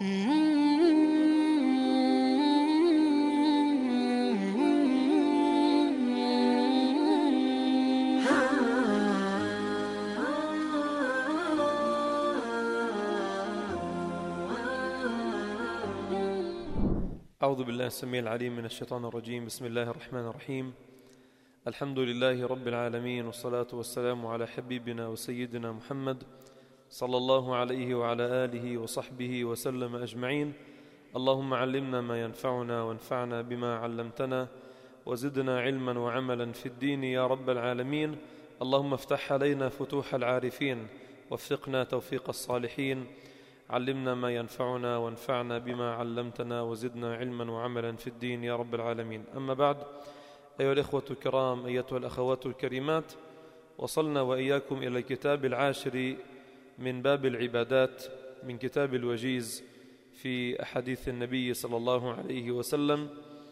أعوذ بالله السميع العليم من الشيطان الرجيم. بسم الله الرحمن الرحيم. الحمد لله رب العالمين، والصلاة والسلام على حبيبنا وسيدنا محمد صلى الله عليه وعلى آله وصحبه وسلم أجمعين. اللهم علمنا ما ينفعنا وانفعنا بما علمتنا وزدنا علما وعملا في الدين يا رب العالمين. اللهم افتح علينا فتوح العارفين، وفقنا توفيق الصالحين. علمنا ما ينفعنا وانفعنا بما علمتنا وزدنا علما وعملا في الدين يا رب العالمين. أما بعد، أيها الإخوة الكرام، أيتها الأخوات الكريمات، وصلنا وإياكم إلى الكتاب العاشر من باب العبادات من كتاب الوجيز في أحاديث النبي صلى الله عليه وسلم،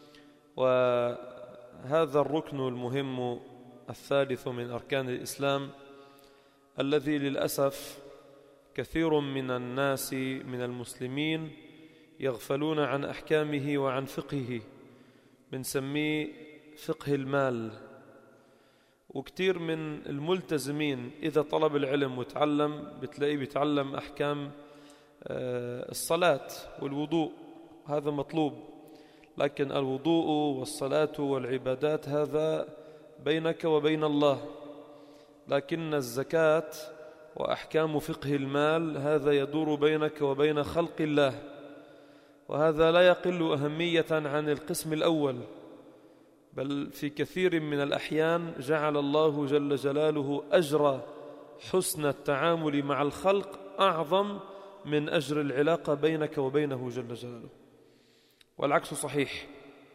وهذا الركن المهم الثالث من أركان الإسلام الذي للأسف كثير من الناس من المسلمين يغفلون عن أحكامه وعن فقهه. بنسميه فقه المال. وكثير من الملتزمين إذا طلب العلم وتعلم بتلاقيه بيتعلم أحكام الصلاة والوضوء، هذا مطلوب، لكن الوضوء والصلاة والعبادات هذا بينك وبين الله. لكن الزكاة وأحكام فقه المال هذا يدور بينك وبين خلق الله، وهذا لا يقل أهمية عن القسم الأول، بل في كثير من الأحيان جعل الله جل جلاله أجر حسن التعامل مع الخلق أعظم من أجر العلاقة بينك وبينه جل جلاله، والعكس صحيح.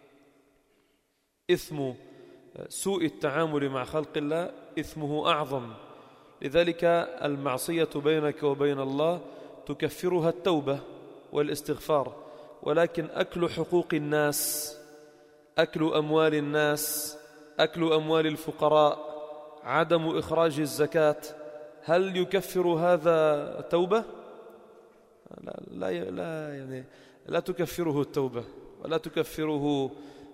إثم سوء التعامل مع خلق الله إثمه أعظم، لذلك المعصية بينك وبين الله تكفرها التوبة والاستغفار، ولكن أكل حقوق الناس، أكل أموال الناس، أكل أموال الفقراء، عدم إخراج الزكاة، هل يكفر هذا توبة؟ لا تكفره التوبة، ولا تكفره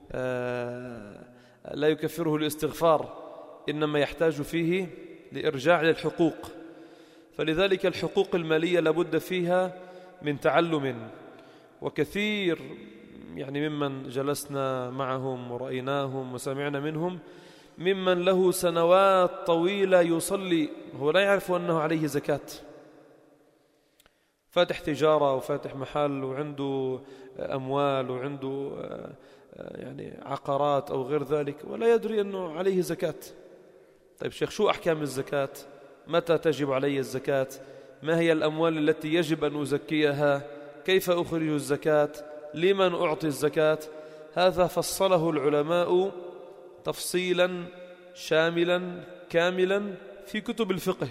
لا يكفره الاستغفار، إنما يحتاج فيه لإرجاع للحقوق. فلذلك الحقوق المالية لابد فيها من تعلم، وكثير ممن جلسنا معهم ورأيناهم وسمعنا منهم ممن له سنوات طويلة يصلي هو لا يعرف أنه عليه زكاة، فاتح تجارة وفاتح محل وعنده أموال وعنده عقارات أو غير ذلك، ولا يدري أنه عليه زكاة. طيب شيخ، شو أحكام الزكاة؟ متى تجب علي الزكاة؟ ما هي الأموال التي يجب أن أزكيها؟ كيف أخرج الزكاة؟ لمن أعطي الزكاة؟ هذا فصله العلماء تفصيلا شاملا كاملا في كتب الفقه.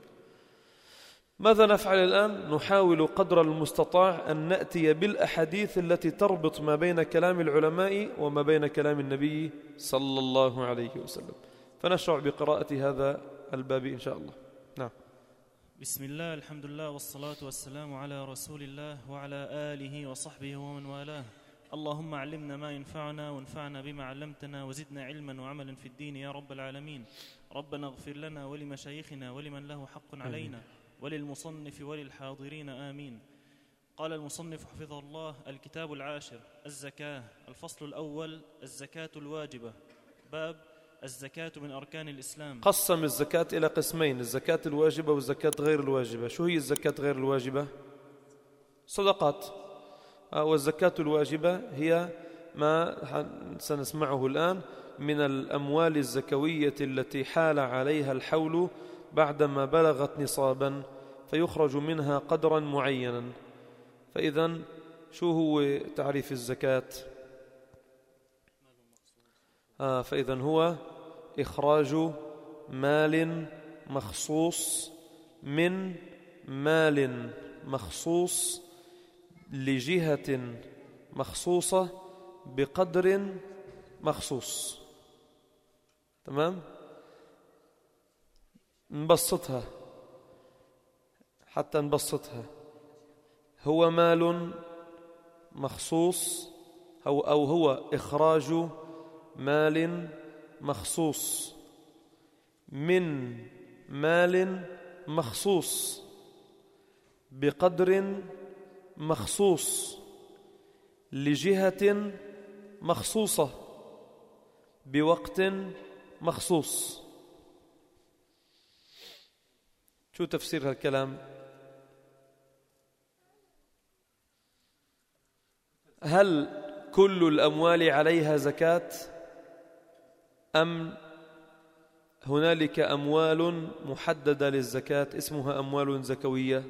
ماذا نفعل الآن؟ نحاول قدر المستطاع أن نأتي بالأحاديث التي تربط ما بين كلام العلماء وما بين كلام النبي صلى الله عليه وسلم. فنشرع بقراءة هذا الباب إن شاء الله. نعم. بسم الله، الحمد لله، والصلاة والسلام على رسول الله وعلى آله وصحبه ومن والاه. اللهم علمنا ما ينفعنا وانفعنا بما علمتنا وزدنا علما وعملا في الدين يا رب العالمين. ربنا اغفر لنا ولمشايخنا ولمن له حق علينا وللمصنف وللحاضرين آمين. قال المصنف حفظه الله: الكتاب العاشر، الزكاة. الفصل الأول: الزكاة الواجبة. باب الزكاة من أركان الإسلام. قسم الزكاة إلى قسمين: الزكاة الواجبة والزكاة غير الواجبة. شو هي الزكاة غير الواجبة؟ صدقات. والزكاة الواجبة هي ما سنسمعه الآن من الأموال الزكوية التي حال عليها الحول بعدما بلغت نصابا، فيخرج منها قدرا معينا. فإذن شو هو تعريف الزكاة؟ فإذن هو إخراج مال مخصوص من مال مخصوص لجهة مخصوصة بقدر مخصوص. تمام؟ نبسطها حتى نبسطها. هو مال مخصوص أو هو إخراج مال مخصوص من مال مخصوص بقدر مخصوص لجهة مخصوصة بوقت مخصوص. شو تفسير هالكلام؟ هل كل الأموال عليها زكاة أم هنالك أموال محددة للزكاة اسمها أموال زكوية؟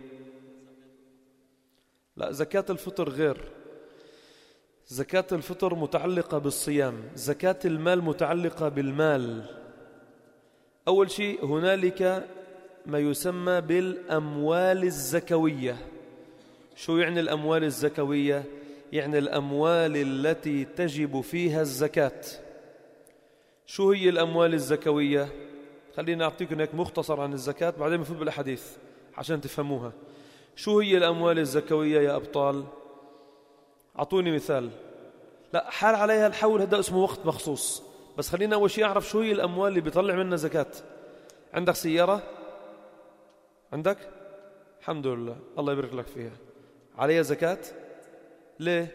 لا، زكاة الفطر غير. زكاة الفطر متعلقة بالصيام، زكاة المال متعلقة بالمال. أول شيء هنالك ما يسمى بالأموال الزكوية. شو يعني الأموال الزكوية؟ يعني الأموال التي تجب فيها الزكاة. شو هي الأموال الزكوية؟ خلينا أعطيكم هيك مختصر عن الزكاة بعدين نفوت بالأحاديث عشان تفهموها. شو هي الأموال الزكوية يا أبطال؟ أعطوني مثال. لا، حال عليها الحول، هذا اسمه وقت مخصوص. بس خلينا أول شيء أعرف شو هي الأموال اللي بيطلع منها زكاة. عندك سيارة؟ عندك؟ الحمد لله، الله يبارك لك فيها. عليها زكاة؟ ليه؟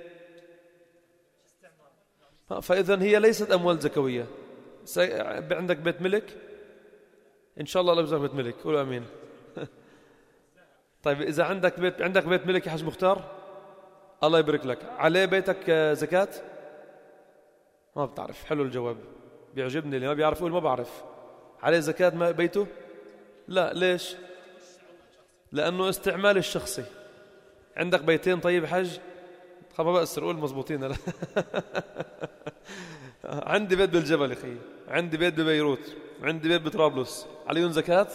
فإذن هي ليست أموال زكوية. عندك بيت ملك؟ إن شاء الله لا يرزقك بيت ملك، قولوا آمين. طيب إذا عندك بيت ملك يا حاج مختار، الله يبارك لك، عليه بيتك زكاة؟ ما بتعرف. حلو الجواب، بيعجبني. اللي ما بيعرف يقول ما بعرف. عليه زكاة بيته؟ لا. ليش؟ لأنه استعمال الشخصي. عندك بيتين طيب حج؟ خب ما بأسر، قول مزبوطين. لا. عندي بيت بالجبل يا أخي، عندي بيت ببيروت، عندي بيت بطرابلس، عليهم زكاة؟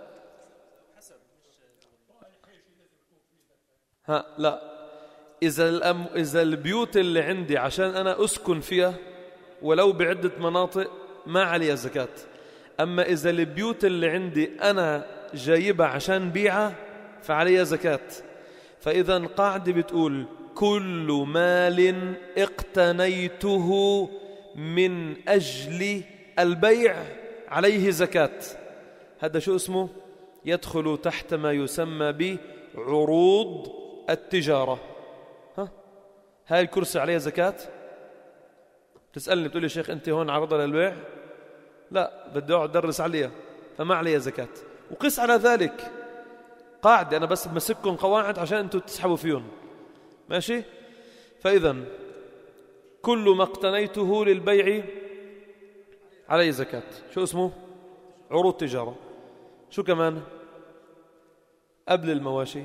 لا. إذا البيوت اللي عندي عشان أنا أسكن فيها ولو بعدة مناطق ما عليها زكاة. أما إذا البيوت اللي عندي أنا جايبها عشان بيعها فعليها زكاة. فإذا قاعدة بتقول كل مال اقتنيته من أجل البيع عليه زكاة. هذا شو اسمه؟ يدخل تحت ما يسمى بعروض التجارة. هاي الكرسي عليها زكاة؟ تسألني بتقول لي شيخ أنت هون عرضها للبيع؟ لا، بدي أقعد أدرس عليها، فما عليها زكاة. وقس على ذلك قاعدة، أنا بس بمسككم قواعد عشان أنتوا تسحبوا فيهم، ماشي؟ فإذا كل ما اقتنيته للبيع عليه زكاة. شو اسمه؟ عروض تجارة. شو كمان قبل المواشي؟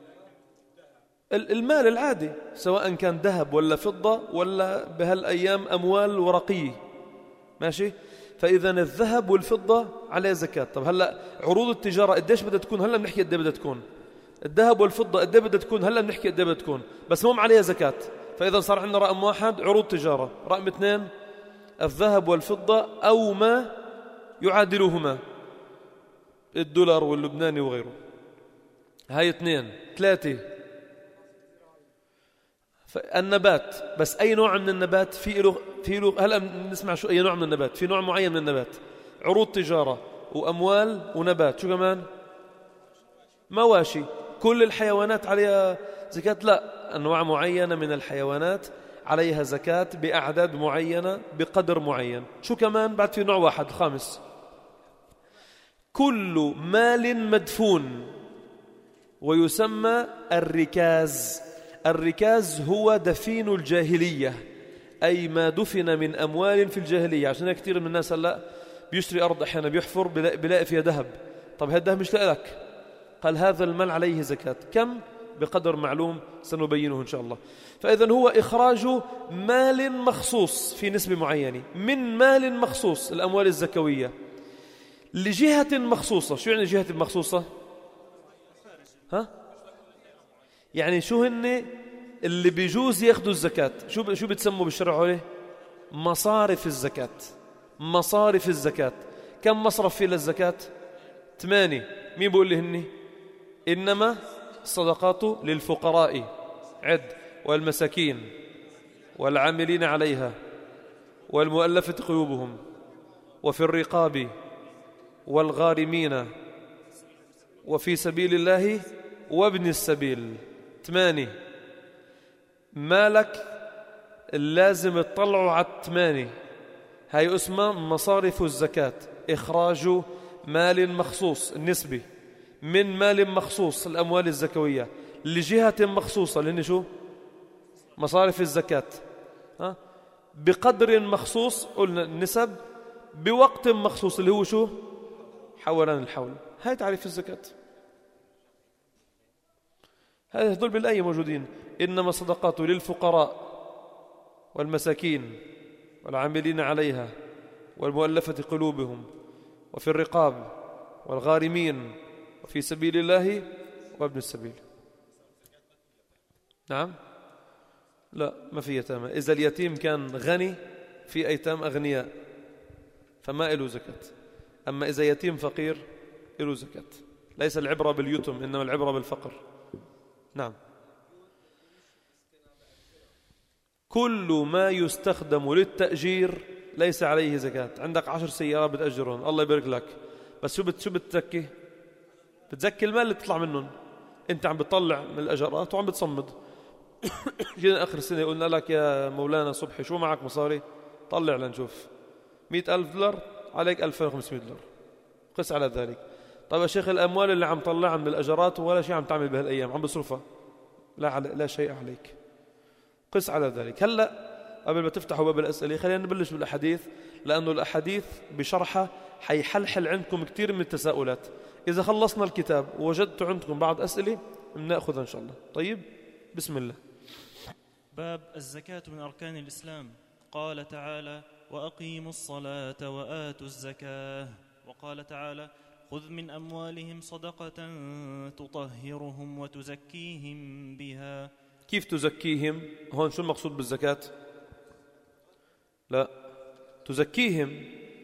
المال العادي، سواء كان ذهب ولا فضة ولا بهالأيام أموال ورقية، ماشي؟ فإذا الذهب والفضة عليه زكاة. طب هلأ عروض التجارة قديش بدها تكون؟ هلأ بنحكي قديش بدها تكون. الذهب والفضة قديش بدها تكون؟ هلأ بنحكي قديش بدها تكون، بس مو عليها زكاة. فإذا صار عندنا رقم 1 عروض تجارة، رقم 2 الذهب والفضة أو ما يعادلهما، الدولار واللبناني وغيره. هاي 2. 3 النبات. بس أي نوع من النبات؟ في له هلا نسمع شو أي نوع من النبات. في نوع معين من النبات. عروض تجارة وأموال ونبات. شو كمان؟ مواشي. كل الحيوانات عليها زكاة؟ لا، أنواع معينة من الحيوانات عليها زكاة بأعداد معينة بقدر معين. شو كمان؟ بعد في نوع واحد 5. كل مال مدفون، ويسمى الركاز. الركاز هو دفين الجاهلية، أي ما دفن من أموال في الجاهلية. عشان كثير من الناس هلأ بيشتري أرض أحيانا بيحفر بلاقي فيها ذهب. طب هذا الذهب مش لك، قال هذا المال عليه زكاة. كم؟ بقدر معلوم سنبينه إن شاء الله. فإذن هو إخراج مال مخصوص في نسبة معينة من مال مخصوص، الأموال الزكوية، لجهة مخصوصة. شو يعني جهة مخصوصة؟ يعني شو هن اللي بيجوز ياخدوا الزكاة؟ شو بتسموا بالشرع عليه؟ مصارف الزكاة. مصارف الزكاة. كم مصرف فيه للزكاة؟ 8. مين بقول لي هني؟ إنما الصدقات للفقراء، عد، والمساكين والعاملين عليها والمؤلفة قلوبهم وفي الرقاب والغارمين وفي سبيل الله وابن السبيل. 8. مالك اللازم تطلعوا على 8. هاي اسمها مصارف الزكاة، إخراج مال مخصوص النسبي من مال مخصوص الأموال الزكوية لجهة مخصوصة، لأن شو مصارف الزكاة بقدر مخصوص، قلنا النسب بوقت مخصوص اللي هو شو حولان الحول. هاي تعريف الزكاة. هذول بالآية موجودين: إنما الصدقات للفقراء والمساكين والعاملين عليها والمؤلفة قلوبهم وفي الرقاب والغارمين وفي سبيل الله وابن السبيل. نعم، لا ما في يتامى. إذا اليتيم كان غني، في أيتام أغنياء فما إله زكاة. أما إذا يتيم فقير إله زكاة. ليس العبرة باليتم، إنما العبرة بالفقر. نعم. كل ما يستخدم للتأجير ليس عليه زكاة. عندك 10 سيارات بتأجرهم، الله يبارك لك، بس شو بتزكي؟ بتزكي المال اللي بتطلع منهم. انت عم بتطلع من الأجرات وعم بتصمد. جينا آخر السنة قلنا لك يا مولانا صبحي شو معك مصاري؟ طلع لنشوف. 100,000 دولار عليك 2500 دولار، قس على ذلك. طيب يا شيخ الأموال اللي عم طلعها من الأجرات ولا شيء عم تعمل بهالأيام، عم بصرفها، لا شيء عليك، قس على ذلك. هلأ قبل ما تفتحوا باب الأسئلة خلينا نبلش بالأحاديث، لأنه الأحاديث بشرحها حيحلحل عندكم كثير من التساؤلات. إذا خلصنا الكتاب ووجدت عندكم بعض أسئلة بنأخذها إن شاء الله. طيب بسم الله. باب الزكاة من أركان الإسلام. قال تعالى: وأقيموا الصلاة وآتوا الزكاة. وقال تعالى: خذ من أموالهم صدقة تطهرهم وتزكيهم بها. كيف تزكيهم؟ هون شو المقصود بالزكاة؟ لا، تزكيهم،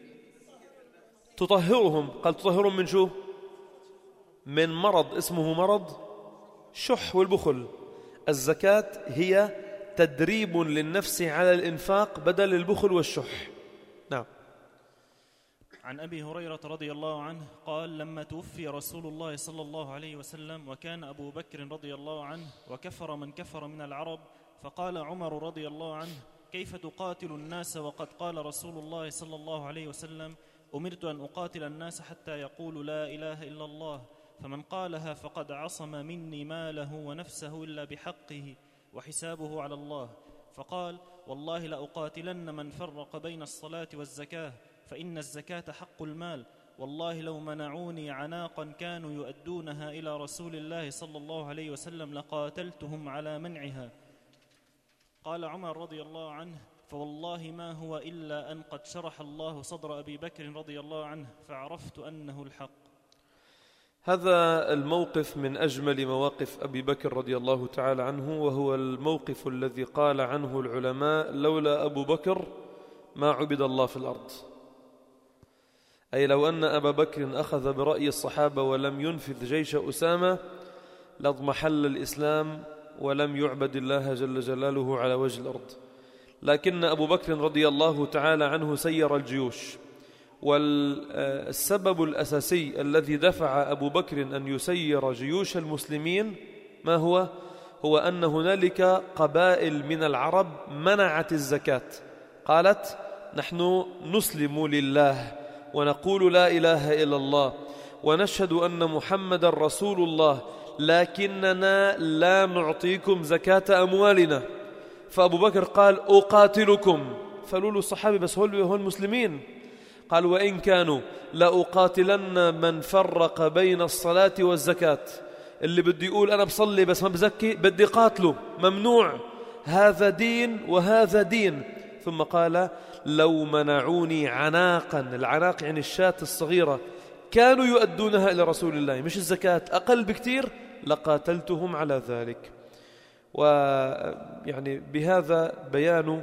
تطهرهم. قال تطهرهم من شو؟ من مرض اسمه مرض الشح والبخل. الزكاة هي تدريب للنفس على الإنفاق بدل البخل والشح. نعم. عن أبي هريرة رضي الله عنه قال: لما توفي رسول الله صلى الله عليه وسلم وكان أبو بكر رضي الله عنه وكفر من كفر من العرب، فقال عمر رضي الله عنه: كيف تقاتل الناس وقد قال رسول الله صلى الله عليه وسلم: أمرت أن أقاتل الناس حتى يقولوا لا إله إلا الله، فمن قالها فقد عصم مني ماله ونفسه إلا بحقه وحسابه على الله. فقال: والله لأقاتلن من فرق بين الصلاة والزكاة، فإن الزكاة حق المال، والله لو منعوني عناقا كانوا يؤدونها إلى رسول الله صلى الله عليه وسلم لقاتلتهم على منعها. قال عمر رضي الله عنه: فوالله ما هو إلا أن قد شرح الله صدر أبي بكر رضي الله عنه فعرفت أنه الحق. هذا الموقف من أجمل مواقف أبي بكر رضي الله تعالى عنه، وهو الموقف الذي قال عنه العلماء: لولا أبو بكر ما عبد الله في الأرض. أي لو أن أبا بكر أخذ برأي الصحابة ولم ينفذ جيش أسامة لاضمحل الإسلام ولم يعبد الله جل جلاله على وجه الأرض. لكن أبو بكر رضي الله تعالى عنه سير الجيوش، والسبب الأساسي الذي دفع أبو بكر أن يسير جيوش المسلمين ما هو؟ هو أن هنالك قبائل من العرب منعت الزكاة، قالت: نحن نسلم لله ونقول لا إله إلا الله ونشهد أن محمد رسول الله، لكننا لا نعطيكم زكاة أموالنا. فأبو بكر قال: أقاتلكم. فقالوا الصحابة: بس هول مسلمين. قال: وإن كانوا لأقاتلن من فرق بين الصلاة والزكاة. اللي بدي يقول أنا بصلي بس ما بزكي بدي قاتله، ممنوع، هذا دين وهذا دين. ثم قال: لو منعوني عناقا، العناق يعني الشاة الصغيرة، كانوا يؤدونها إلى رسول الله، مش الزكاة، أقل بكتير، لقاتلتهم على ذلك. ويعني بهذا بيان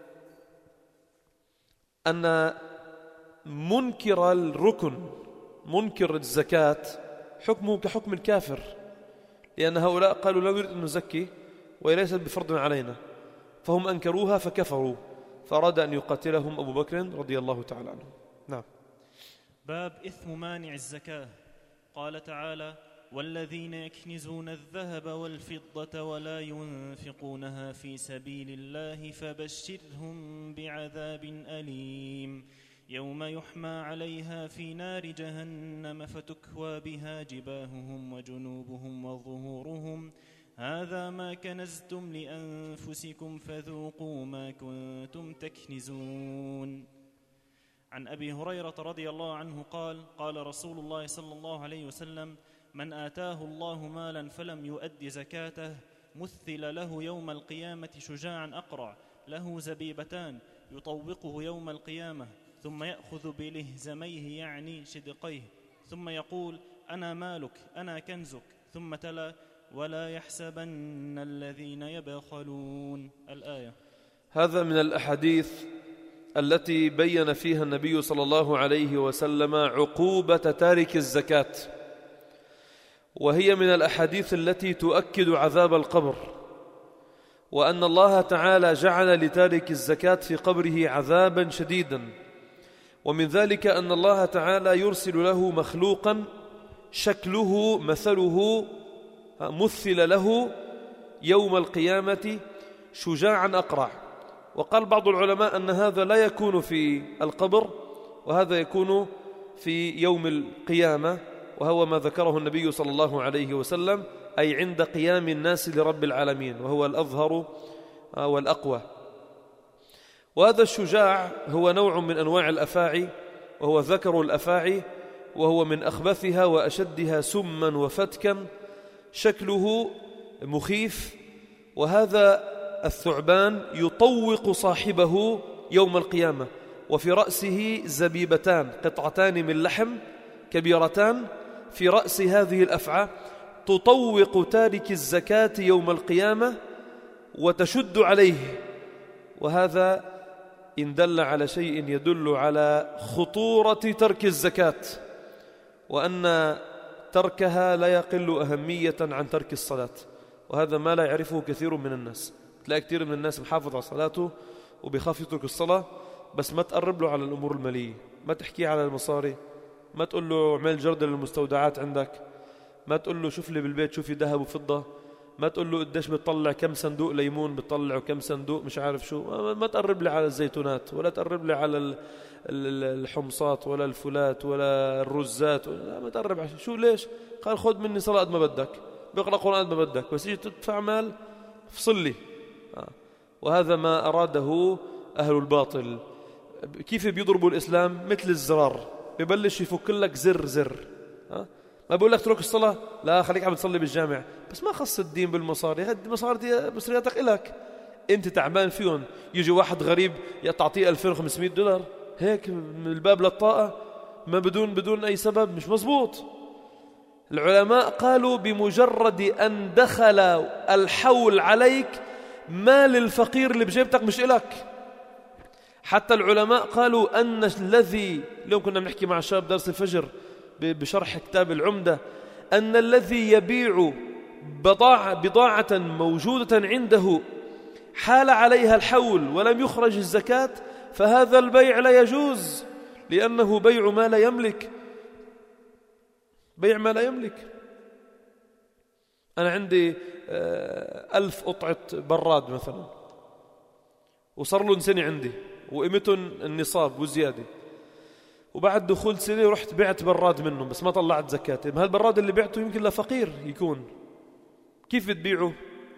أن منكر الركن، منكر الزكاة، حكمه كحكم الكافر، لأن هؤلاء قالوا لا نريد أن نزكي وهي ليست بفرض علينا، فهم أنكروها فكفروا، فأراد أن يقاتلهم أبو بكر رضي الله تعالى عنه. نعم. باب إثم مانع الزكاة. قال تعالى: والذين يكنزون الذهب والفضة ولا ينفقونها في سبيل الله فبشرهم بعذاب أليم يوم يحمى عليها في نار جهنم فتكوى بها جباههم وجنوبهم وظهورهم هذا ما كنزتم لأنفسكم فذوقوا ما كنتم تكنزون. عن أبي هريرة رضي الله عنه قال: قال رسول الله صلى الله عليه وسلم: من آتاه الله مالا فلم يؤد زكاته مثل له يوم القيامة شجاعا أقرع له زبيبتان يطوقه يوم القيامة ثم يأخذ بلهزميه يعني شدقيه ثم يقول: أنا مالك أنا كنزك، ثم تلا: ولا يحسبن الذين يبخلون. الآية. هذا من الأحاديث التي بين فيها النبي صلى الله عليه وسلم عقوبة تارك الزكاة، وهي من الأحاديث التي تؤكد عذاب القبر، وأن الله تعالى جعل لتارك الزكاة في قبره عذابا شديدا. ومن ذلك أن الله تعالى يرسل له مخلوقا شكله مثله مثل له يوم القيامة شجاعا أقرع. وقال بعض العلماء أن هذا لا يكون في القبر، وهذا يكون في يوم القيامة، وهو ما ذكره النبي صلى الله عليه وسلم، أي عند قيام الناس لرب العالمين، وهو الأظهر والأقوى. وهذا الشجاع هو نوع من أنواع الأفاعي، وهو ذكر الأفاعي، وهو من أخبثها وأشدها سما وفتكا، شكله مخيف. وهذا الثعبان يطوق صاحبه يوم القيامة، وفي رأسه زبيبتان، قطعتان من لحم كبيرتان في رأس هذه الأفعى، تطوق تارك الزكاة يوم القيامة وتشد عليه. وهذا إن دل على شيء يدل على خطورة ترك الزكاة، وأن تركها لا يقل أهمية عن ترك الصلاة، وهذا ما لا يعرفه كثير من الناس. تلاقي كثير من الناس محافظ على صلاته وبيخاف يترك الصلاة، بس ما تقرب له على الأمور المالية، ما تحكي على المصاري، ما تقول له اعمل جردة للمستودعات عندك، ما تقول له شوف لي بالبيت شوفي ذهب وفضة، ما تقول له قديش بتطلع كم صندوق ليمون بتطلع وكم صندوق مش عارف شو. ما تقرب لي على الزيتونات، ولا تقرب لي على الحمصات ولا الفولات ولا الرزات، ما تقرب على شو. ليش؟ قال خذ مني صلاة قد ما بدك، بقرأ قرآن قد ما بدك، بس يجي تدفع مال افصل لي. وهذا ما أراده أهل الباطل. كيف بيضربوا الإسلام؟ مثل الزرار، ببلش يفك لك زر زر. ما بقول لك ترك الصلاة، لا خليك عم تصلي بالجامع، بس ما خص الدين بالمصاري، هذه المصاري دي مصرياتك إلك، أنت تعبان فيهم. يجي واحد غريب تعطيه $2500 هيك من الباب للطاقة، ما بدون أي سبب، مش مزبوط. العلماء قالوا بمجرد أن دخل الحول عليك مال الفقير اللي بجيبتك مش إلك. حتى العلماء قالوا أن الذي، اليوم كنا بنحكي مع شاب درس الفجر بشرح كتاب العمدة، أن الذي يبيع بضاعة موجودة عنده حال عليها الحول ولم يخرج الزكاة، فهذا البيع لا يجوز، لأنه بيع ما لا يملك، بيع ما لا يملك. أنا عندي 1000 قطعة براد مثلا، وصار لهم سنة عندي وقيمتهم النصاب وزيادة، وبعد دخول سنة رحت بعت براد منهم بس ما طلعت زكاة. هالبراد اللي بعته يمكن لفقير يكون، كيف بتبيعه؟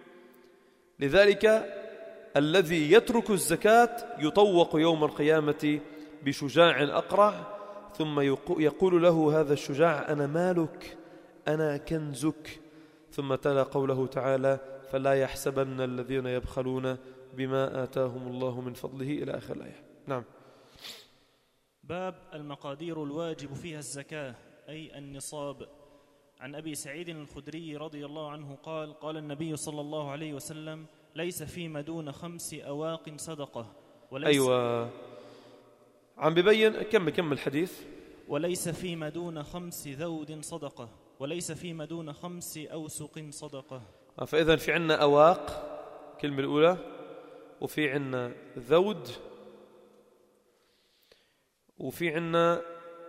لذلك الذي يترك الزكاة يطوق يوم القيامة بشجاع أقرع، ثم يقول له هذا الشجاع: أنا مالك أنا كنزك. ثم تلا قوله تعالى: فلا يحسبن الذين يبخلون بما آتاهم الله من فضله، إلى آخر الآية. نعم. باب المقادير الواجب فيها الزكاة، أي النصاب. عن أبي سعيد الخدري رضي الله عنه قال: قال النبي صلى الله عليه وسلم: ليس فيما دون 5 أواق صدقة. أيوة، عم ببين كم الحديث. وليس فيما دون 5 ذود صدقة، وليس فيما دون 5 أوسق صدقة. فإذا في عنا أواق الكلمة الأولى، وفي عنا ذود، وفي عنا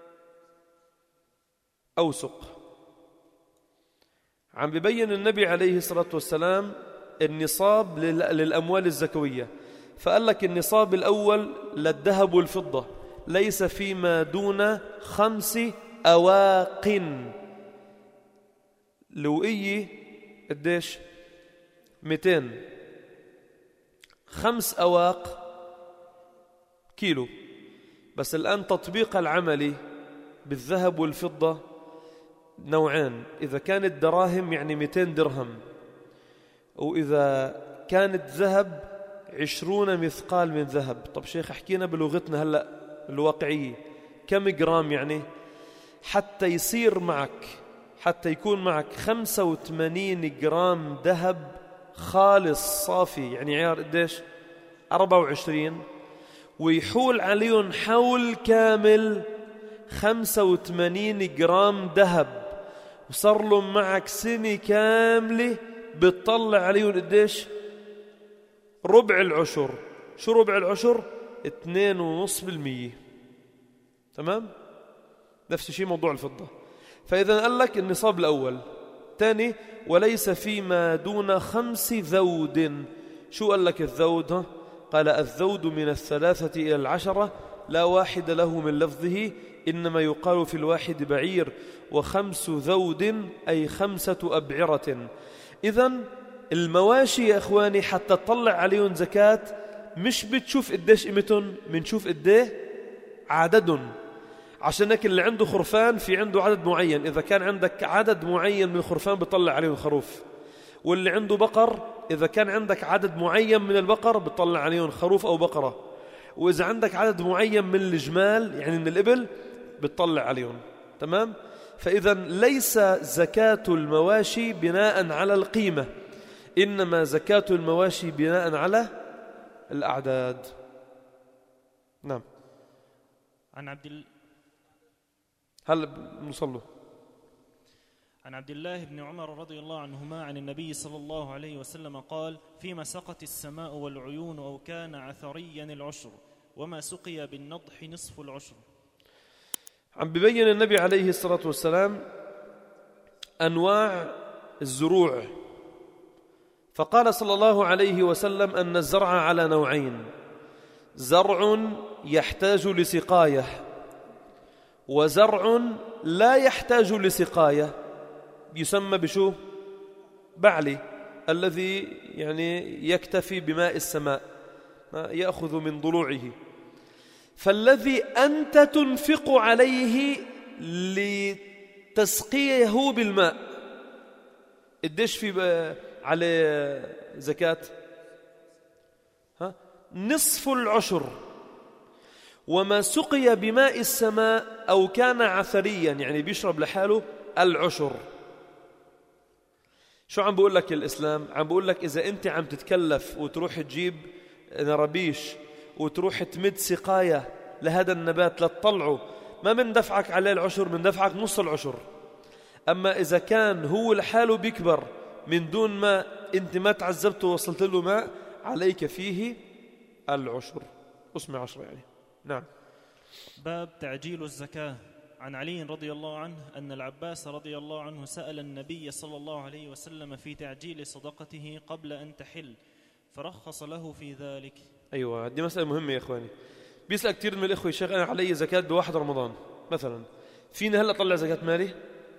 أوسق. عم ببين النبي عليه الصلاة والسلام النصاب للأموال الزكوية، فقال لك النصاب الأول للذهب والفضة ليس فيما دون 5 أواق. لوقية قديش؟ 200. 5 أواق كيلو. بس الآن تطبيق العملي بالذهب والفضة نوعين، إذا كانت دراهم يعني 200 درهم، وإذا كانت ذهب 20 مثقال من ذهب. طب شيخ احكينا بلغتنا هلأ الواقعية، كم جرام يعني حتى يصير معك، حتى يكون معك 85 جرام ذهب خالص صافي، يعني عيار قديش؟ 24، ويحول عليهم حول كامل 85 جرام ذهب، وصار لهم معك سنة كاملة بتطلع عليهم قديش؟ ربع العشر. شو ربع العشر؟ 2.5%. تمام؟ نفس الشيء موضوع الفضة. فإذا قال لك النصاب الأول. ثاني وليس فيما دون 5 ذود. شو قال لك الذود؟ قال الذود من 3 إلى 10 لا واحد له من لفظه، إنما يقال في الواحد بعير، و5 ذود أي 5 أبعرة. إذن المواشي يا إخواني حتى تطلع عليهم زكاة مش بتشوف قديش قيمتهم، بنشوف قديه عددهم. عشان هيك اللي عنده خرفان في عنده عدد معين، إذا كان عندك عدد معين من الخرفان بتطلع عليهم خروف. واللي عنده بقر إذا كان عندك عدد معين من البقر بتطلع عليهم خروف أو بقرة. وإذا عندك عدد معين من الجمال يعني من الإبل بتطلع عليهم. تمام؟ فإذا ليس زكاة المواشي بناء على القيمة، إنما زكاة المواشي بناء على الأعداد. نعم. هل نصلوا؟ عن عبد الله بن عمر رضي الله عنهما عن النبي صلى الله عليه وسلم قال: فيما سقت السماء والعيون أو كان عثريا العشر، وما سقي بالنضح نصف العشر. عم ببين النبي عليه الصلاة والسلام أنواع الزروع، فقال صلى الله عليه وسلم أن الزرع على نوعين: زرع يحتاج لسقاية، وزرع لا يحتاج لسقاية، يسمى بشو؟ بعلي، الذي يعني يكتفي بماء السماء، يأخذ من ضلوعه. فالذي أنت تنفق عليه لتسقيه بالماء قديش في عليه زكاة؟ نصف العشر. وما سقي بماء السماء أو كان عثريا يعني بيشرب لحاله العشر. شو عم بقول لك الإسلام؟ عم بقول لك إذا أنت عم تتكلف وتروح تجيب نرابيش وتروح تمد سقاية لهذا النبات لتطلعه، ما من دفعك عليه العشر، من دفعك نص العشر. أما إذا كان هو لحاله بيكبر من دون ما أنت ما تعذبته ووصلت له ماء، عليك فيه العشر، اسمع 10 يعني. نعم. باب تعجيل الزكاة. عن علي رضي الله عنه أن العباس رضي الله عنه سأل النبي صلى الله عليه وسلم في تعجيل صدقته قبل أن تحل، فرخص له في ذلك. أيوة، دي مسألة مهمة يا إخواني. بيسأل كتير من الإخوة: شيخ أنا علي زكاة بواحد رمضان مثلا، فيني هلأ طلع زكاة مالي؟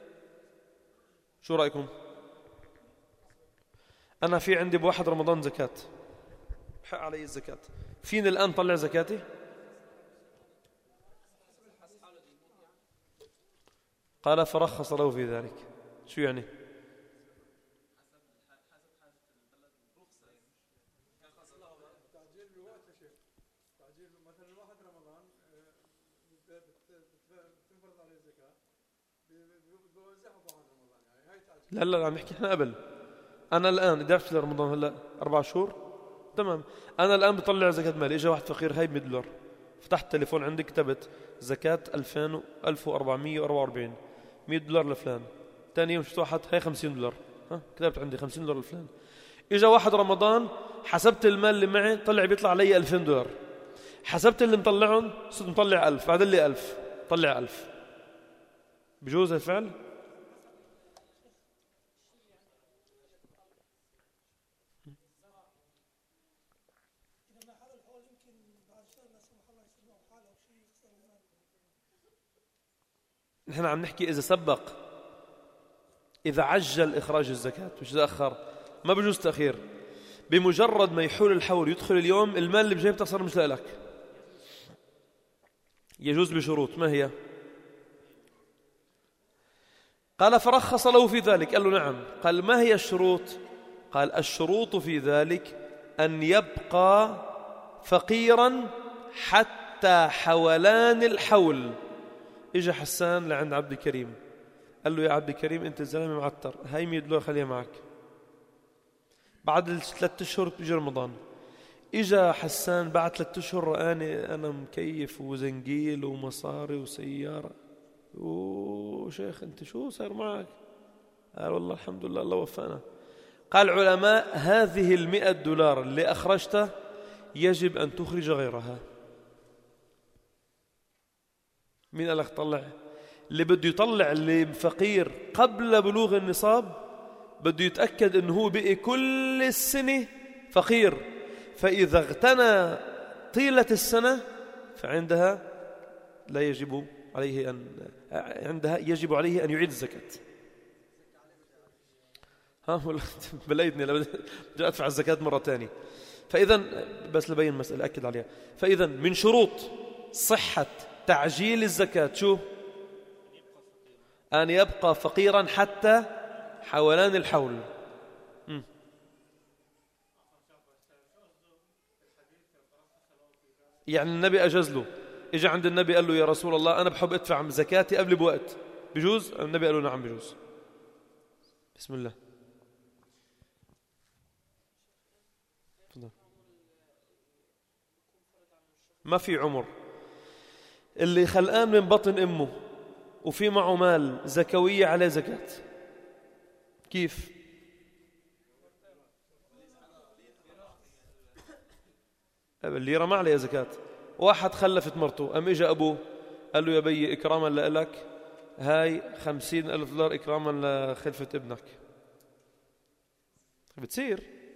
شو رأيكم؟ أنا في عندي بواحد رمضان زكاة، حق علي الزكاة، فيني الآن طلع زكاتي؟ قال فرخص له في ذلك. شو يعني؟ لا عم نحكي احنا قبل. أنا الآن إذا عرفت رمضان هلا 4 شهور تمام، أنا الآن بطلع زكاة مالي. إجا واحد فقير هاي $100، فتحت التليفون عندي كتبت زكاة 2444 $100 لفلان، ثاني يوم شفت واحد هي $50، كتبت عندي $50 الفلان. إجا واحد رمضان حسبت المال اللي معي طلع بيطلع علي $2000، حسبت اللي مطلعهم صرت مطلع 1000، بعد لي 1000 طلع 1000. بجوز الفعل؟ نحن عم نحكي إذا سبق، إذا عجل إخراج الزكاة مش إذا أخر، ما بجوز تأخير. بمجرد ما يحول الحول يدخل اليوم، المال اللي بجيبتك صار مش لك. يجوز بشروط، ما هي؟ قال فرخص له في ذلك، قال له نعم. قال ما هي الشروط؟ قال الشروط في ذلك أن يبقى فقيرا حتى حولان الحول. إجا حسان لعند عبد الكريم قال له يا عبد الكريم أنت الزلمة معتر، هاي $100 خليها معك. بعد 3 أشهر بيجي رمضان، إجا حسان بعد 3 أشهر رآني أنا مكيف وزنقيل ومصاري وسيارة. شيخ أنت شو صار معك؟ قال والله الحمد لله الله وفقنا. قال علماء هذه $100 اللي أخرجته يجب أن تخرج غيرها. مين قال لك طلع؟ اللي بده يطلع اللي فقير قبل بلوغ النصاب بده يتأكد أنه هو بقي كل السنة فقير، فإذا اغتنى طيلة السنة فعندها لا يجب عليه يجب عليه أن يعيد الزكاة. بليتني بدي أدفع الزكاة مرة تانية. فإذا بس لبين مسألة أكد عليها. فإذا من شروط صحة تعجيل الزكاة شو؟ أن يبقى فقيرا حتى حولان الحول. يعني النبي أجاز له، إجا عند النبي قال له يا رسول الله أنا بحب أدفع زكاتي قبل بوقت، بجوز؟ النبي قال له نعم بجوز. بسم الله. ما في عمر، اللي خلقان من بطن أمه وفي معه مال زكوية عليه زكاة. كيف؟ الليرة ما عليها زكاة. واحد خلفت مرته، أم إجا أبوه قال له يا بي إكراما لك هاي $50,000 إكراما لخلفة ابنك. بتصير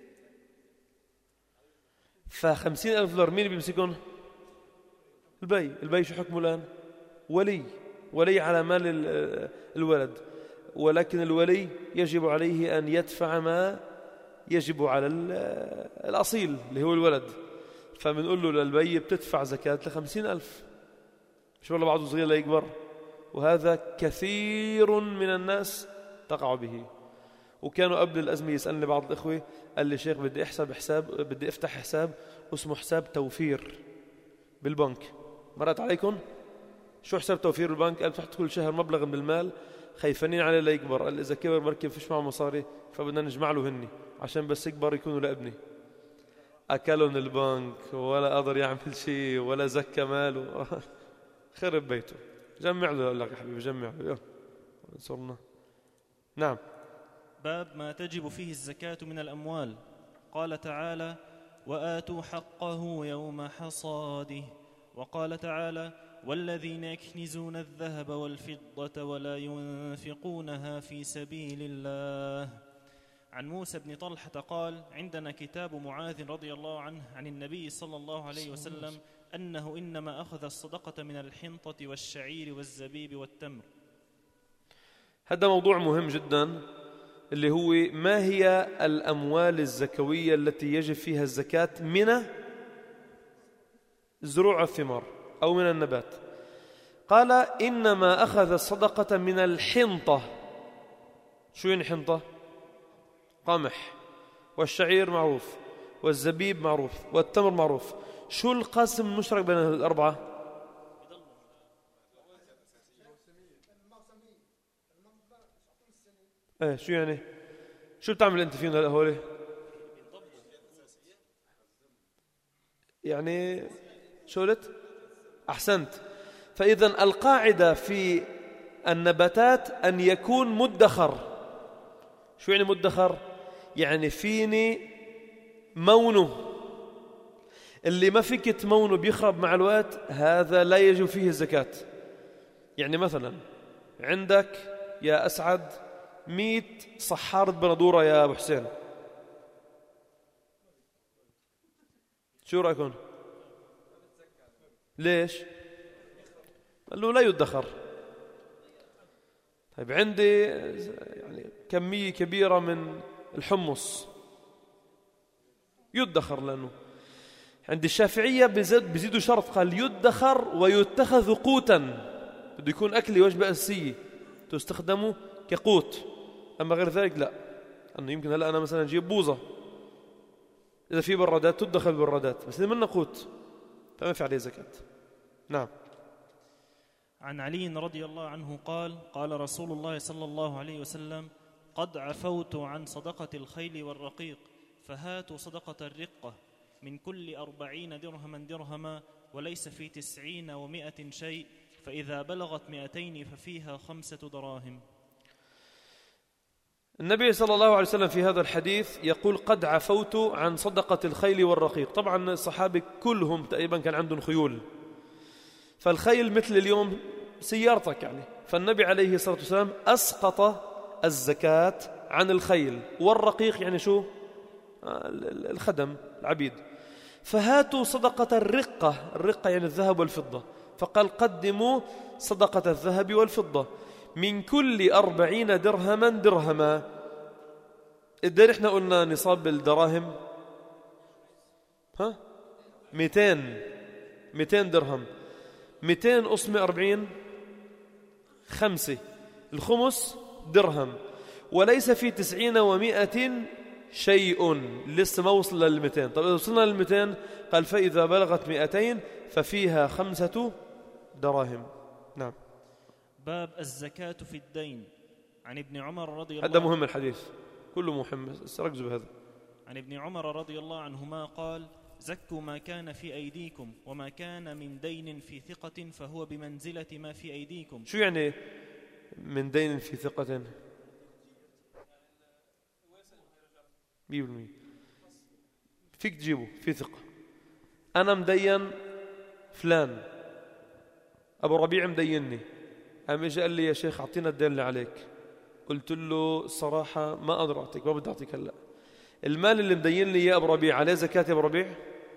$50,000 مين بيمسكون؟ البي شو حكمه الآن؟ ولي على مال الولد، ولكن الولي يجب عليه أن يدفع ما يجب على الأصيل اللي هو الولد. فبنقول له للبي بتدفع زكاة $50,000، مش والله بعضه صغير لا يكبر. وهذا كثير من الناس تقع به. وكانوا قبل الأزمة يسألني بعض الإخوة قال لي شيخ بدي أفتح حساب اسمه حساب توفير بالبنك، مرت عليكم؟ شو حساب توفير بالبنك؟ قال تحط كل شهر مبلغ من المال خايفانين عليه لا يكبر. قال إذا كبر بركب فيش معه مصاري فبدنا نجمع له هني عشان بس يكبر يكونوا لابني. أكلهم البنك ولا قدر يعمل شيء ولا زكى ماله. خرب بيته. جمع له، أقول لك يا حبيبي جمع له. صرنا. نعم. باب ما تجب فيه الزكاة من الأموال. قال تعالى وآتوا حقه يوم حصاده. وقال تعالى والذين يكنزون الذهب والفضة ولا ينفقونها في سبيل الله. عن موسى بن طلحة قال عندنا كتاب معاذ رضي الله عنه عن النبي صلى الله عليه وسلم أنه إنما أخذ الصدقة من الحنطة والشعير والزبيب والتمر. هذا موضوع مهم جدا، اللي هو ما هي الأموال الزكوية التي يجب فيها الزكاة من زروع الثمار أو من النبات. قال إنما أخذ الصدقة من الحنطة. شو يعني حنطة؟ قمح، والشعير معروف، والزبيب معروف، والتمر معروف. شو القاسم المشترك بين الأربعة؟ شو يعني؟ شو بتعمل أنت فينا هؤلاء؟ يعني شو قلت؟ أحسنت. فإذا القاعدة في النباتات أن يكون مدخر. شو يعني مدخر؟ يعني فيني مونه، اللي ما فيك تمونه بيخرب مع الوقت، هذا لا يجب فيه الزكاة. يعني مثلا عندك يا أسعد 100 صحارة بندورة يا أبو حسين، شو رأيكم؟ ليش؟ قال له لا يدخر. طيب عندي يعني كمية كبيرة من الحمص، يدخر. لأنه عند الشافعية بيزيدوا شرط، قال يدخر ويتخذ قوتا، بده يكون أكل وجبة أساسية تستخدمه كقوت. أما غير ذلك لا. أنه يمكن هلأ أنا مثلا أجيب بوظة، إذا في برادات تدخل بالبرادات، بس إذا منه قوت فما في عليه زكاة. نعم. عن علي رضي الله عنه قال: قال رسول الله صلى الله عليه وسلم: قد عفوت عن صدقة الخيل والرقيق، فهاتوا صدقة الرقة من كل 40 درهما درهما، وليس في 90 و100 شيء، فإذا بلغت 200 ففيها 5 دراهم. النبي صلى الله عليه وسلم في هذا الحديث يقول قد عفوت عن صدقة الخيل والرقيق. طبعا الصحابة كلهم تقريبا كان عندهم خيول، فالخيل مثل اليوم سيارتك يعني. فالنبي عليه الصلاة والسلام أسقط الزكاة عن الخيل، والرقيق يعني شو؟ الخدم، العبيد. فهاتوا صدقة الرقة، الرقة يعني الذهب والفضة، فقال قدموا صدقة الذهب والفضة من كل 40 درهما درهما. إذا إحنا قلنا نصاب بالدراهم 200 درهم، 200 أصمي 40 5، الخمس درهم، وليس في 90 و100 شيء، لسه ما وصل لل200. طب إذا وصلنا لل200 قال فإذا بلغت 200 ففيها 5 دراهم. نعم. باب الزكاة في الدين. عن ابن عمر رضي الله هذا مهم الحديث، كله مهم، ركزوا بهذا. عن ابن عمر رضي الله عنهما قال: زكوا ما كان في أيديكم، وما كان من دين في ثقة فهو بمنزلة ما في أيديكم. شو يعني من دين في ثقة؟ 100% فيك تجيبه في ثقة. أنا مدين فلان، أبو ربيع مديني، قام اجى قال لي يا شيخ أعطينا الدين اللي عليك. قلت له صراحة ما أقدر أعطيك، ما بدي أعطيك هلأ. المال اللي مدين لي يا أبو ربيع عليه زكاة يا أبو ربيع؟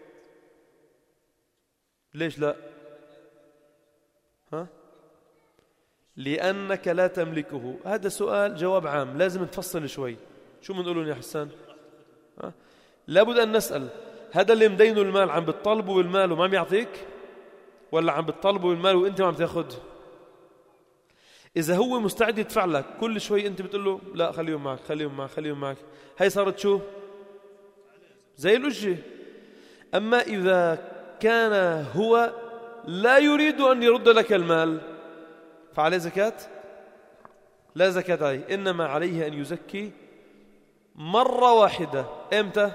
ليش لا؟ لأنك لا تملكه. هذا سؤال جواب عام، لازم نفصل شوي. شو بنقولون يا حسان؟ لابد أن نسأل، هذا اللي مدينه المال عم بتطالبه بالمال وما عم يعطيك، ولا عم بتطالبه بالمال وانت ما عم تاخذ؟ إذا هو مستعد يدفع لك كل شوي أنت بتقول له لا خليهم معك خليهم معك خليهم معك، هاي صارت شو؟ زي الأجة. أما إذا كان هو لا يريد أن يرد لك المال فعليه زكاة؟ لا زكاة عليه، إنما عليه أن يزكي مرة واحدة. إمتى؟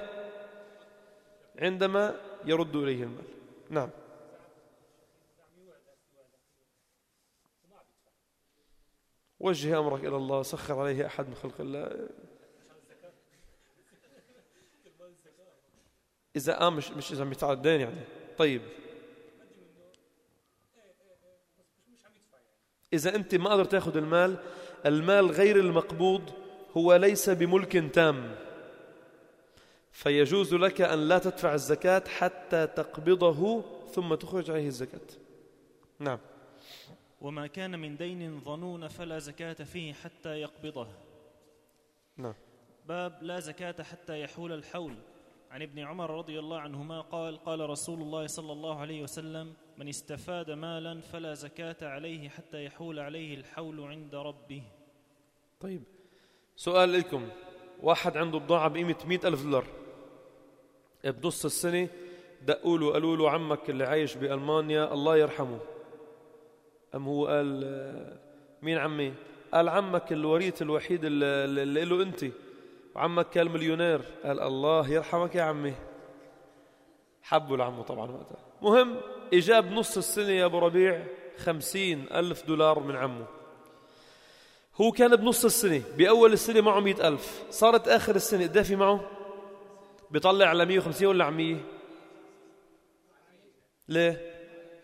عندما يرد إليه المال. نعم. وجه أمرك إلى الله، سخر عليه أحد من خلق الله. إذا مش إذا بيدفع الدين يعني. طيب إذا أنت ما قدرت تأخذ المال غير المقبوض هو ليس بملك تام، فيجوز لك أن لا تدفع الزكاة حتى تقبضه ثم تخرج عليه الزكاة. نعم. وما كان من دين ظنون فلا زكاة فيه حتى يقبضه. نعم. باب لا زكاة حتى يحول الحول. عن ابن عمر رضي الله عنهما قال: قال رسول الله صلى الله عليه وسلم: من استفاد مالا فلا زكاة عليه حتى يحول عليه الحول عند ربه. طيب سؤال لكم، واحد عنده بضاعة بقيمة $100,000، بنص السنة دقوا له قالوا له عمك اللي عايش بألمانيا الله يرحمه، أم هو قال مين عمي؟ قال عمك الوريث الوحيد اللي له أنت، وعمك كان مليونير. قال الله يرحمك يا عمي. حبوا لعمه طبعا وقتها. مهم إجاب نص السنة يا أبو ربيع $50,000 من عمه. هو كان بنص السنة، بأول السنة معه 100,000، صارت آخر السنة قد في معه؟ بيطلع على 150 ولا على 100؟ ليه؟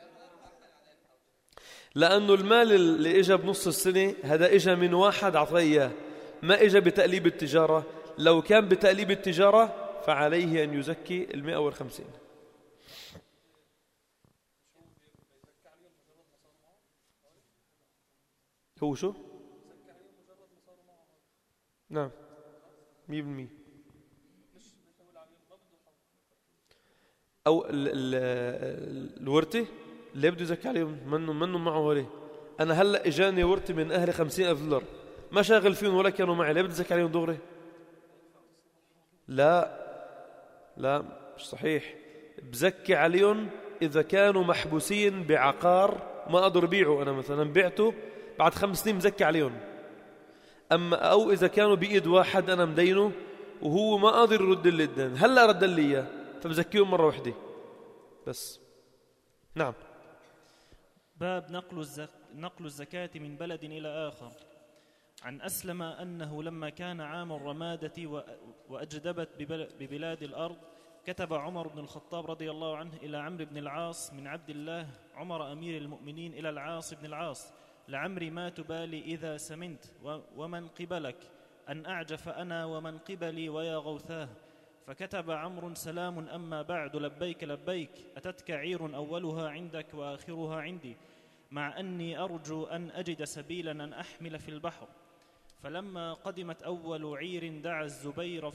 لأنه المال اللي إجا بنص السنة هذا إجا من واحد عطيه إياه، ما إجا بتقليب التجارة. لو كان بتقليب التجارة فعليه أن يزكي 150. هو شو؟ نعم 100%. أو الورثة اللي بده يزكي عليهم منه معه هولي. أنا هلأ إجاني ورثة من أهلي 50,000 $، ما شاغل فيهم ولا كانوا معي، ليه بدي أزكي عليهم دغري؟ لا مش صحيح. بزكي عليهم إذا كانوا محبوسين بعقار ما أقدر بيعه، أنا مثلا بعته بعد 5 سنين بزكي عليهم. أما أو إذا كانوا بإيد واحد أنا مدينه وهو ما قادر يرد لي الدين، هلأ رد لي إياه فبزكيهم مرة واحدة بس. نعم. باب نقل الزكاة من بلد إلى آخر. عن أسلم أنه لما كان عام الرمادة وأجدبت ببلاد الأرض كتب عمر بن الخطاب رضي الله عنه إلى عمرو بن العاص من عبد الله عمر أمير المؤمنين إلى العاص بن العاص: لعمري ما تبالي إذا سمنت ومن قبلك، أن أعجف أنا ومن قبلي ويا غوثاه. فكتب عمرو: سلام، أما بعد، لبيك لبيك، أتتك عير أولها عندك وآخرها عندي، مع أني أرجو أن أجد سبيلا أن أحمل في البحر. فلما قدمت أول عير دعا الزبير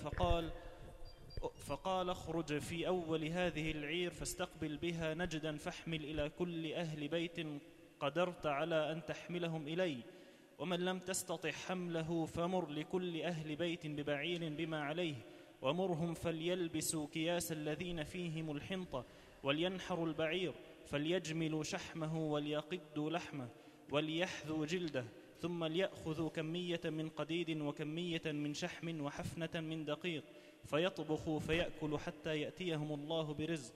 فقال: اخرج في أول هذه العير فاستقبل بها نجدا، فاحمل إلى كل أهل بيت قدرت على أن تحملهم إلي، ومن لم تستطع حمله فمر لكل أهل بيت ببعير بما عليه، ومرهم فليلبسوا كياس الذين فيهم الحنطة، ولينحروا البعير، فليجملوا شحمه وليقدوا لحمه، وليحذوا جلده، ثم ليأخذوا كمية من قديد وكمية من شحم وحفنة من دقيق، فيطبخوا فيأكلوا حتى يأتيهم الله برزق.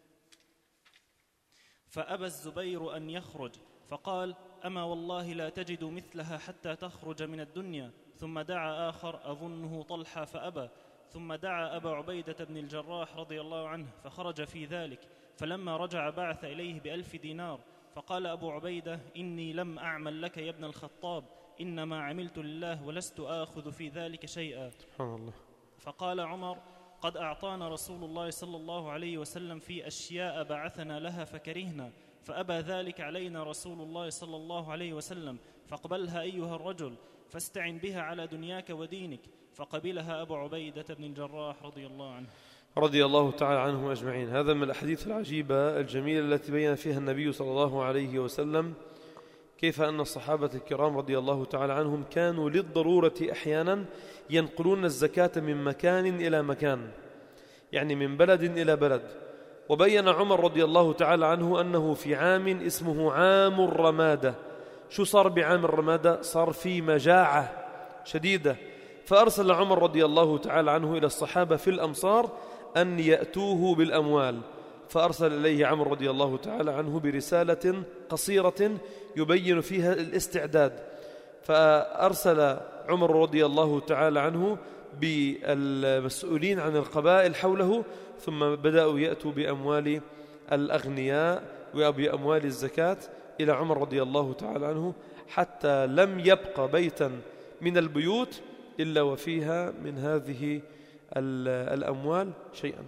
فأبى الزبير أن يخرج، فقال: أما والله لا تجد مثلها حتى تخرج من الدنيا. ثم دعا آخر أظنه طلحة فأبى، ثم دعا أبا عبيدة بن الجراح رضي الله عنه فخرج في ذلك. فلما رجع بعث إليه ب1,000 دينار. فقال أبو عبيدة: إني لم أعمل لك يا ابن الخطاب، إنما عملت لله ولست آخذ في ذلك شيئا. سبحان الله. فقال عمر: قد أعطانا رسول الله صلى الله عليه وسلم في أشياء بعثنا لها فكرهنا، فأبى ذلك علينا رسول الله صلى الله عليه وسلم، فاقبلها أيها الرجل، فاستعن بها على دنياك ودينك. فقبلها أبو عبيدة بن الجراح رضي الله عنه. رضي الله تعالى عنهم أجمعين. هذا من الأحاديث العجيبة الجميلة التي بين فيها النبي صلى الله عليه وسلم كيف أن الصحابة الكرام رضي الله تعالى عنهم كانوا للضرورة أحيانا ينقلون الزكاة من مكان إلى مكان، يعني من بلد إلى بلد. وبين عمر رضي الله تعالى عنه أنه في عام اسمه عام الرمادة. شو صار بعام الرمادة؟ صار في مجاعة شديدة، فأرسل عمر رضي الله تعالى عنه إلى الصحابة في الأمصار أن يأتوه بالأموال، فأرسل إليه عمر رضي الله تعالى عنه برسالة قصيرة يبين فيها الاستعداد. فأرسل عمر رضي الله تعالى عنه بالمسؤولين عن القبائل حوله، ثم بدأوا يأتوا بأموال الأغنياء وبأموال الزكاة إلى عمر رضي الله تعالى عنه، حتى لم يبق بيتا من البيوت إلا وفيها من هذه الأموال شيئا.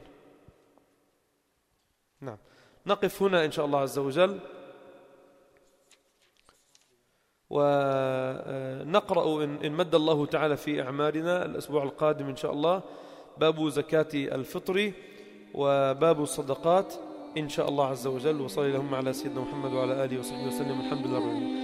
نعم، نقف هنا إن شاء الله عز وجل، ونقرأ إن مد الله تعالى في أعمالنا الأسبوع القادم إن شاء الله باب زكاة الفطر وباب الصدقات إن شاء الله عز وجل. وصلي اللهم على سيدنا محمد وعلى آله وصحبه وسلم. الحمد لله رب العالمين.